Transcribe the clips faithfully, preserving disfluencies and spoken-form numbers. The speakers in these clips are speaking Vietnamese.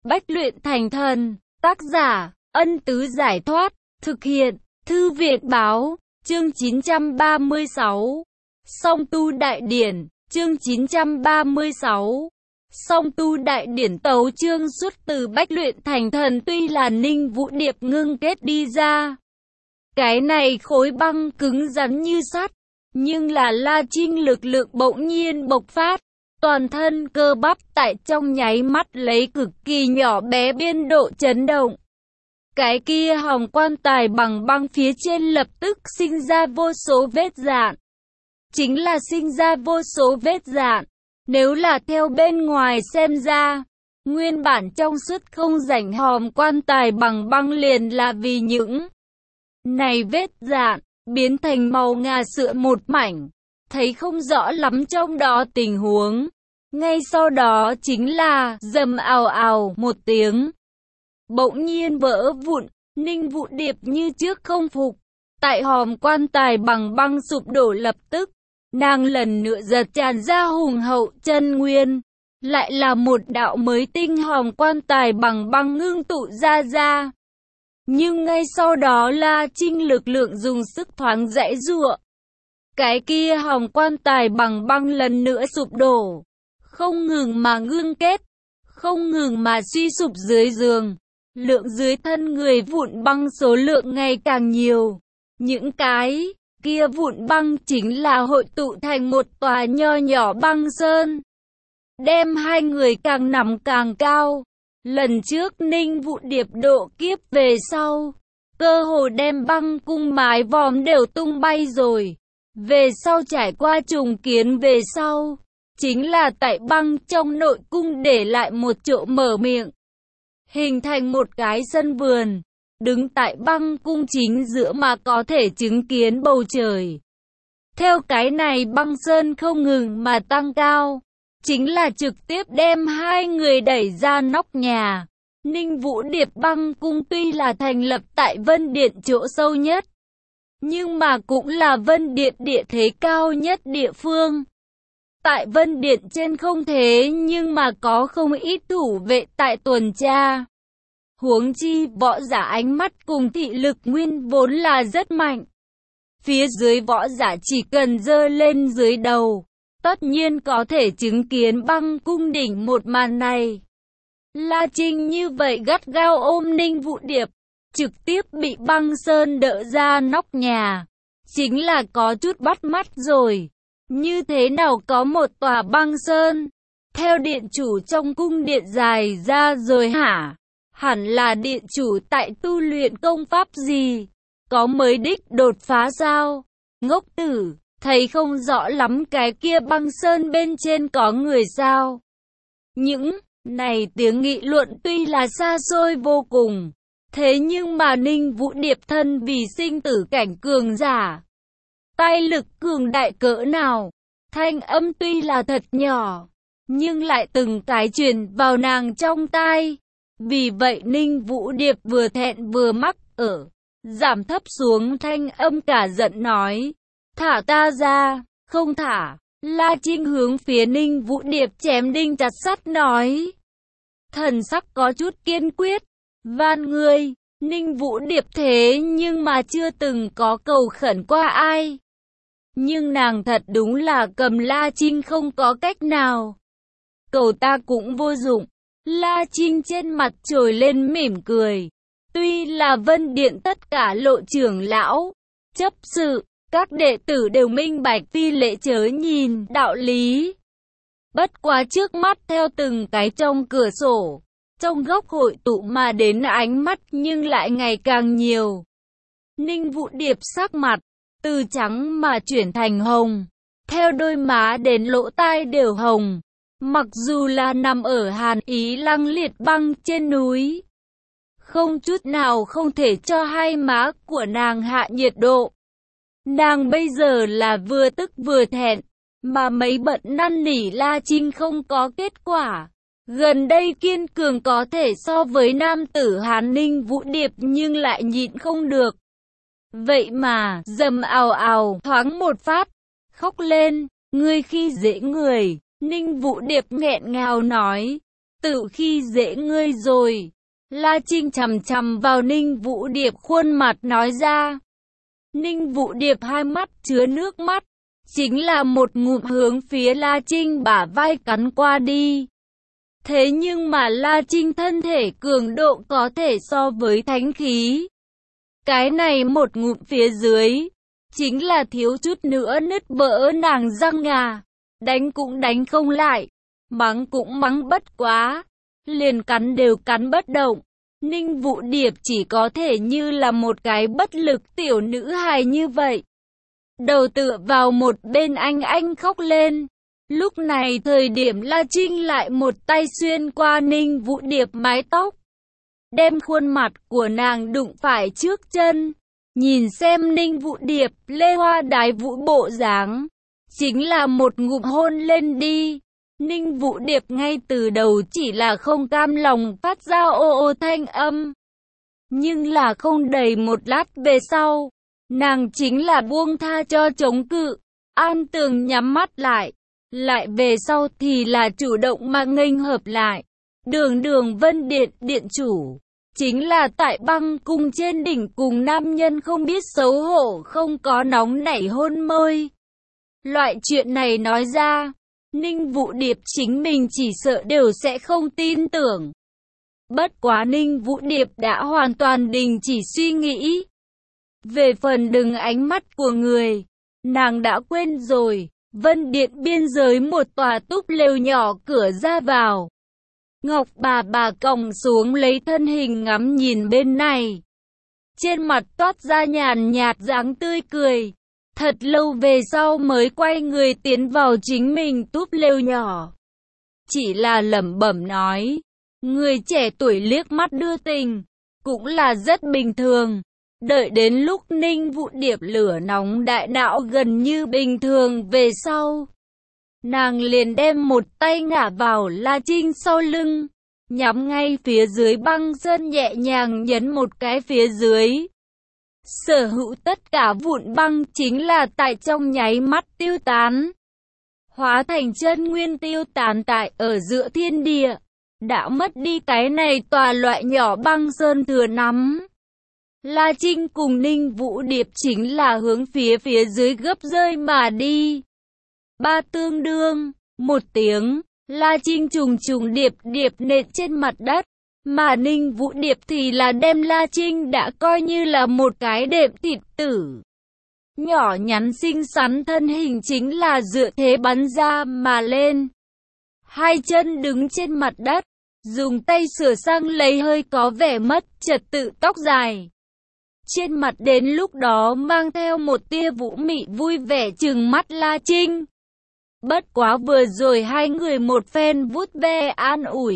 Bách luyện thành thần. Tác giả, Ân Tứ Giải Thoát. Thực hiện, Thư viện Báo. Chương chín trăm ba mươi sáu. Song tu đại điển. Chương chín trăm ba mươi sáu. Song tu đại điển tấu chương xuất từ Bách luyện thành thần, tuy là Ninh Vũ Điệp ngưng kết đi ra. Cái này khối băng cứng rắn như sắt, nhưng là La Trinh lực lượng bỗng nhiên bộc phát. Toàn thân cơ bắp tại trong nháy mắt lấy cực kỳ nhỏ bé biên độ chấn động. Cái kia hồng quan tài bằng băng phía trên lập tức sinh ra vô số vết rạn. Chính là sinh ra vô số vết rạn. Nếu là theo bên ngoài xem ra, nguyên bản trong suốt không rảnh hòm quan tài bằng băng liền là vì những này vết rạn, biến thành màu ngà sữa một mảnh, thấy không rõ lắm trong đó tình huống. Ngay sau đó chính là rầm ào ào một tiếng, bỗng nhiên vỡ vụn. Ninh Vũ Điệp như trước không phục, tại hòm quan tài bằng băng sụp đổ lập tức, nàng lần nữa giật tràn ra hùng hậu chân nguyên, lại là một đạo mới tinh hòm quan tài bằng băng ngưng tụ ra ra. Nhưng ngay sau đó La Trinh lực lượng dùng sức thoáng giãy giụa. Cái kia hòm quan tài bằng băng lần nữa sụp đổ, không ngừng mà ngưng kết, không ngừng mà suy sụp dưới giường. Lượng dưới thân người vụn băng số lượng ngày càng nhiều. Những cái kia vụn băng chính là hội tụ thành một tòa nho nhỏ băng sơn, đem hai người càng nằm càng cao. Lần trước Ninh Vũ Điệp độ kiếp về sau, cơ hồ đem băng cung mái vòm đều tung bay rồi. Về sau trải qua trùng kiến về sau, chính là tại băng trong nội cung để lại một chỗ mở miệng, hình thành một cái sân vườn, đứng tại băng cung chính giữa mà có thể chứng kiến bầu trời. Theo cái này băng sơn không ngừng mà tăng cao, chính là trực tiếp đem hai người đẩy ra nóc nhà. Ninh Vũ Điệp băng cung tuy là thành lập tại Vân Điện chỗ sâu nhất, nhưng mà cũng là Vân Điện địa thế cao nhất địa phương. Tại Vân Điện trên không thế nhưng mà có không ít thủ vệ tại tuần tra. Huống chi võ giả ánh mắt cùng thị lực nguyên vốn là rất mạnh. Phía dưới võ giả chỉ cần giơ lên dưới đầu, tất nhiên có thể chứng kiến băng cung đỉnh một màn này. La Trinh như vậy gắt gao ôm Ninh Vũ Điệp, trực tiếp bị băng sơn đỡ ra nóc nhà. Chính là có chút bắt mắt rồi. Như thế nào có một tòa băng sơn theo điện chủ trong cung điện dài ra rồi hả? Hẳn là điện chủ tại tu luyện công pháp gì? Có mới đích đột phá sao? Ngốc tử, thấy không rõ lắm cái kia băng sơn bên trên có người sao? Những này tiếng nghị luận tuy là xa xôi vô cùng, thế nhưng mà Ninh Vũ Điệp thân vì sinh tử cảnh cường giả, tay lực cường đại cỡ nào, thanh âm tuy là thật nhỏ, nhưng lại từng cái truyền vào nàng trong tai. Vì vậy Ninh Vũ Điệp vừa thẹn vừa mắc ở, giảm thấp xuống thanh âm cả giận nói, thả ta ra, không thả. La Trinh hướng phía Ninh Vũ Điệp chém đinh chặt sắt nói, thần sắc có chút kiên quyết, van ngươi. Ninh Vũ Điệp thế nhưng mà chưa từng có cầu khẩn qua ai, nhưng nàng thật đúng là cầm La Trinh không có cách nào, cầu ta cũng vô dụng. La Trinh trên mặt trồi lên mỉm cười. Tuy là Vân Điện tất cả lộ trưởng lão, chấp sự, các đệ tử đều minh bạch phi lễ chớ nhìn đạo lý. Bất quá trước mắt theo từng cái trong cửa sổ, trong góc hội tụ mà đến ánh mắt nhưng lại ngày càng nhiều. Ninh Vũ Điệp sắc mặt, từ trắng mà chuyển thành hồng, theo đôi má đến lỗ tai đều hồng. Mặc dù là nằm ở hàn ý lăng liệt băng trên núi, không chút nào không thể cho hai má của nàng hạ nhiệt độ. Nàng bây giờ là vừa tức vừa thẹn, mà mấy bận năn nỉ La Trinh không có kết quả. Gần đây kiên cường có thể so với nam tử Hán Ninh Vũ Điệp nhưng lại nhịn không được. Vậy mà, dầm ào ào, thoáng một phát, khóc lên, ngươi khi dễ người. Ninh Vũ Điệp nghẹn ngào nói, tự khi dễ ngươi rồi. La Trinh chằm chằm vào Ninh Vũ Điệp khuôn mặt nói ra. Ninh Vũ Điệp hai mắt chứa nước mắt, chính là một ngụm hướng phía La Trinh bả vai cắn qua đi. Thế nhưng mà La Trinh thân thể cường độ có thể so với thánh khí. Cái này một ngụm phía dưới, chính là thiếu chút nữa nứt vỡ nàng răng ngà. Đánh cũng đánh không lại, mắng cũng mắng bất quá, liền cắn đều cắn bất động. Ninh Vũ Điệp chỉ có thể như là một cái bất lực tiểu nữ hài như vậy. Đầu tựa vào một bên anh anh khóc lên. Lúc này thời điểm La Trinh lại một tay xuyên qua Ninh Vũ Điệp mái tóc, đem khuôn mặt của nàng đụng phải trước chân. Nhìn xem Ninh Vũ Điệp lê hoa đái vũ bộ dáng, chính là một ngụm hôn lên đi. Ninh Vũ Điệp ngay từ đầu chỉ là không cam lòng phát ra ô ô thanh âm. Nhưng là không đầy một lát về sau, nàng chính là buông tha cho chống cự. An Tường nhắm mắt lại, lại về sau thì là chủ động mà nghênh hợp lại. Đường Đường Vân Điện điện chủ, chính là tại băng cung trên đỉnh cùng nam nhân không biết xấu hổ không có nóng nảy hôn môi. Loại chuyện này nói ra, Ninh Vũ Điệp chính mình chỉ sợ đều sẽ không tin tưởng. Bất quá Ninh Vũ Điệp đã hoàn toàn đình chỉ suy nghĩ. Về phần đừng ánh mắt của người, nàng đã quên rồi. Vân Điện biên giới một tòa túp lều nhỏ cửa ra vào. Ngọc bà bà còng xuống lấy thân hình ngắm nhìn bên này. Trên mặt toát ra nhàn nhạt dáng tươi cười. Thật lâu về sau mới quay người tiến vào chính mình túp lều nhỏ. Chỉ là lẩm bẩm nói, người trẻ tuổi liếc mắt đưa tình, cũng là rất bình thường. Đợi đến lúc Ninh Vũ Điệp lửa nóng đại não gần như bình thường về sau, nàng liền đem một tay ngả vào La Trinh sau lưng, nhắm ngay phía dưới băng sơn nhẹ nhàng nhấn một cái phía dưới. Sở hữu tất cả vụn băng chính là tại trong nháy mắt tiêu tán, hóa thành chân nguyên tiêu tán tại ở giữa thiên địa, đã mất đi cái này tòa loại nhỏ băng sơn thừa nắm. La Trinh cùng Ninh Vũ Điệp chính là hướng phía phía dưới gấp rơi mà đi. Ba tương đương, một tiếng, La Trinh trùng trùng điệp điệp nện trên mặt đất, mà Ninh Vũ Điệp thì là đem La Trinh đã coi như là một cái đệm thịt tử. Nhỏ nhắn xinh xắn thân hình chính là dựa thế bắn ra mà lên. Hai chân đứng trên mặt đất, dùng tay sửa sang lấy hơi có vẻ mất trật tự tóc dài. Trên mặt đến lúc đó mang theo một tia vũ mị vui vẻ trừng mắt La Trinh. Bất quá vừa rồi hai người một phen vuốt ve an ủi,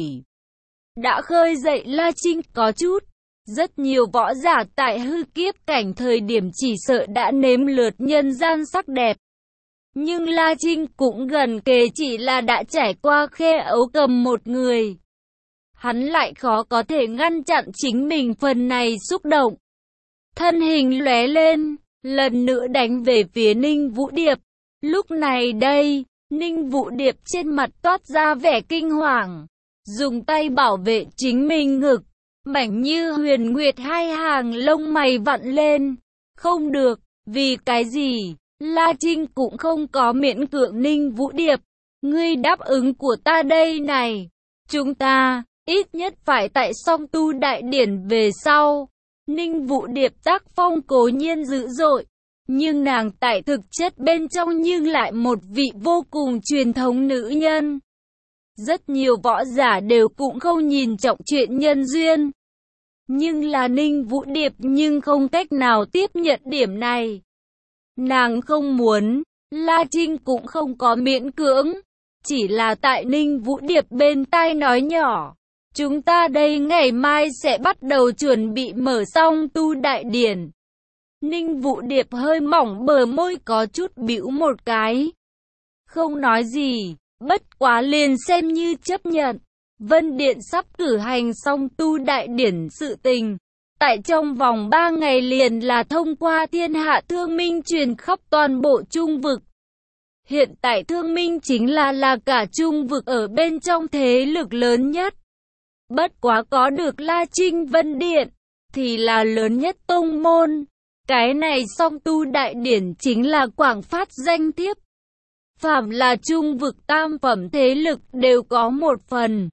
đã khơi dậy La Trinh có chút. Rất nhiều võ giả tại hư kiếp cảnh thời điểm chỉ sợ đã nếm lượt nhân gian sắc đẹp. Nhưng La Trinh cũng gần kề chỉ là đã trải qua khe ấu cầm một người. Hắn lại khó có thể ngăn chặn chính mình phần này xúc động. Thân hình lóe lên, lần nữa đánh về phía Ninh Vũ Điệp. Lúc này đây, Ninh Vũ Điệp trên mặt toát ra vẻ kinh hoàng, dùng tay bảo vệ chính mình ngực, mảnh như huyền nguyệt hai hàng lông mày vặn lên. Không được, vì cái gì? La Trinh cũng không có miễn cưỡng Ninh Vũ Điệp. Ngươi đáp ứng của ta đây này, chúng ta, ít nhất phải tại song tu đại điển về sau. Ninh Vũ Điệp tác phong cố nhiên dữ dội, nhưng nàng tại thực chất bên trong nhưng lại một vị vô cùng truyền thống nữ nhân. Rất nhiều võ giả đều cũng không nhìn trọng chuyện nhân duyên. Nhưng là Ninh Vũ Điệp nhưng không cách nào tiếp nhận điểm này. Nàng không muốn, La Trinh cũng không có miễn cưỡng, chỉ là tại Ninh Vũ Điệp bên tai nói nhỏ. Chúng ta đây ngày mai sẽ bắt đầu chuẩn bị mở xong tu đại điển. Ninh Vũ Điệp hơi mỏng bờ môi có chút bĩu một cái. Không nói gì, bất quá liền xem như chấp nhận. Vân Điện sắp cử hành xong tu đại điển sự tình. Tại trong vòng ba ngày liền là thông qua thiên hạ thương minh truyền khắp toàn bộ trung vực. Hiện tại Thương Minh chính là là cả Trung vực ở bên trong thế lực lớn nhất. Bất quá có được La Trinh Vân Điện, thì là lớn nhất tông môn. Cái này Song Tu Đại Điển chính là quảng phát danh thiếp. Phàm là Trung vực tam phẩm thế lực đều có một phần.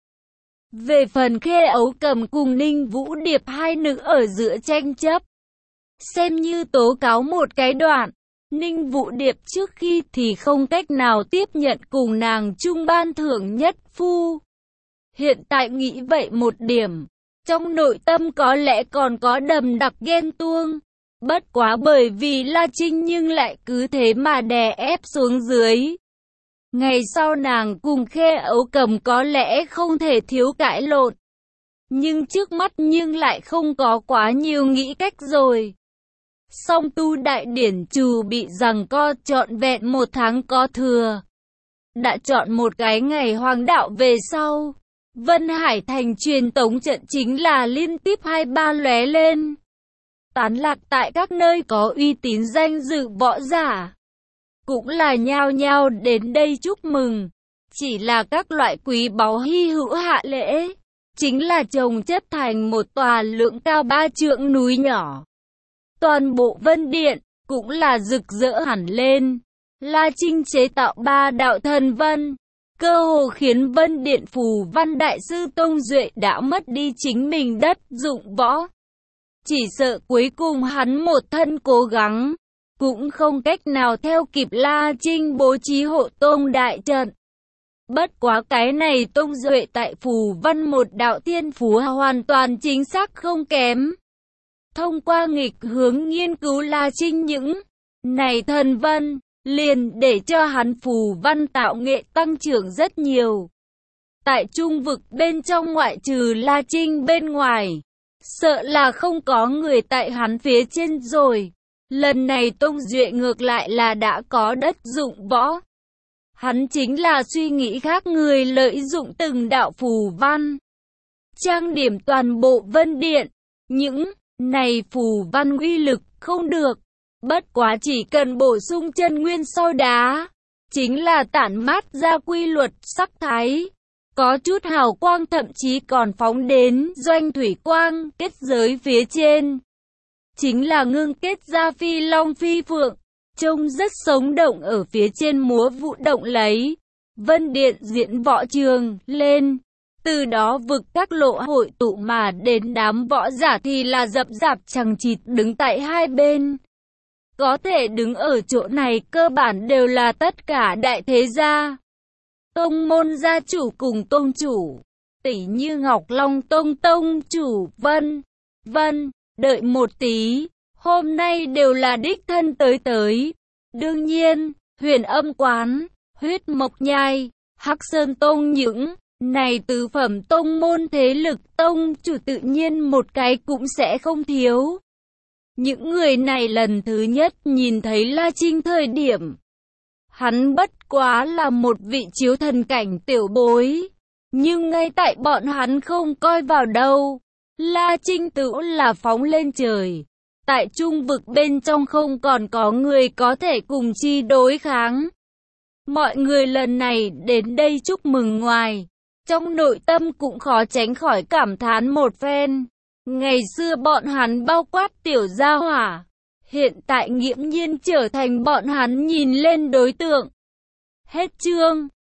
Về phần Khê Ấu Cầm cùng Ninh Vũ Điệp hai nữ ở giữa tranh chấp, xem như tố cáo một cái đoạn. Ninh Vũ Điệp trước khi thì không cách nào tiếp nhận cùng nàng chung ban thưởng nhất phu. Hiện tại nghĩ vậy một điểm, trong nội tâm có lẽ còn có đầm đặc ghen tuông. Bất quá bởi vì La Trinh nhưng lại cứ thế mà đè ép xuống dưới. Ngày sau nàng cùng Khê Ấu Cầm có lẽ không thể thiếu cãi lộn. Nhưng trước mắt nhưng lại không có quá nhiều nghĩ cách rồi. Song Tu Đại Điển trù bị giằng co trọn vẹn một tháng có thừa. Đã chọn một cái ngày hoàng đạo về sau. Vân Hải Thành truyền tống trận chính là liên tiếp hai ba lóe lên. Tán lạc tại các nơi có uy tín danh dự võ giả. Cũng là nhao nhao đến đây chúc mừng. Chỉ là các loại quý báu hy hữu hạ lễ. Chính là chồng chất thành một tòa lượng cao ba trượng núi nhỏ. Toàn bộ Vân Điện cũng là rực rỡ hẳn lên. La Trinh chế tạo ba đạo thần vân. Cơ hồ khiến Vân Điện Phù Văn Đại Sư Tông Duệ đã mất đi chính mình đất dụng võ. Chỉ sợ cuối cùng hắn một thân cố gắng, cũng không cách nào theo kịp La Trinh bố trí hộ tông đại trận. Bất quá cái này Tông Duệ tại Phù Văn một đạo thiên phú hoàn toàn chính xác không kém. Thông qua nghịch hướng nghiên cứu La Trinh những này thần vân, liền để cho hắn Phù Văn tạo nghệ tăng trưởng rất nhiều. Tại Trung vực bên trong ngoại trừ La Trinh bên ngoài, sợ là không có người tại hắn phía trên rồi. Lần này Tông Duệ ngược lại là đã có đất dụng võ. Hắn chính là suy nghĩ khác người lợi dụng từng đạo phù văn. Trang điểm toàn bộ Vân Điện. Những này phù văn uy lực không được. Bất quá chỉ cần bổ sung chân nguyên soi đá. Chính là tản mát ra quy luật sắc thái. Có chút hào quang thậm chí còn phóng đến doanh thủy quang kết giới phía trên. Chính là ngưng kết ra phi long phi phượng. Trông rất sống động ở phía trên múa vụ động lấy. Vân Điện diễn võ trường lên. Từ đó vực các lộ hội tụ mà đến đám võ giả thì là dập dạp chằng chịt đứng tại hai bên. Có thể đứng ở chỗ này cơ bản đều là tất cả đại thế gia. Tông môn gia chủ cùng tông chủ. Tỷ như Ngọc Long Tông tông chủ Vân. Vân, đợi một tí. Hôm nay đều là đích thân tới tới. Đương nhiên, Huyền Âm Quán, Huyết Mộc Nhai, Hắc Sơn Tông những này tứ phẩm tông môn thế lực tông chủ tự nhiên một cái cũng sẽ không thiếu. Những người này lần thứ nhất nhìn thấy La Trinh thời điểm. Hắn bất quá là một vị chiếu thần cảnh tiểu bối. Nhưng ngay tại bọn hắn không coi vào đâu. La Trinh tự là phóng lên trời. Tại Trung vực bên trong không còn có người có thể cùng chi đối kháng. Mọi người lần này đến đây chúc mừng ngoài. Trong nội tâm cũng khó tránh khỏi cảm thán một phen. Ngày xưa bọn hắn bao quát tiểu gia hỏa. Hiện tại nghiễm nhiên trở thành bọn hắn nhìn lên đối tượng. Hết chương.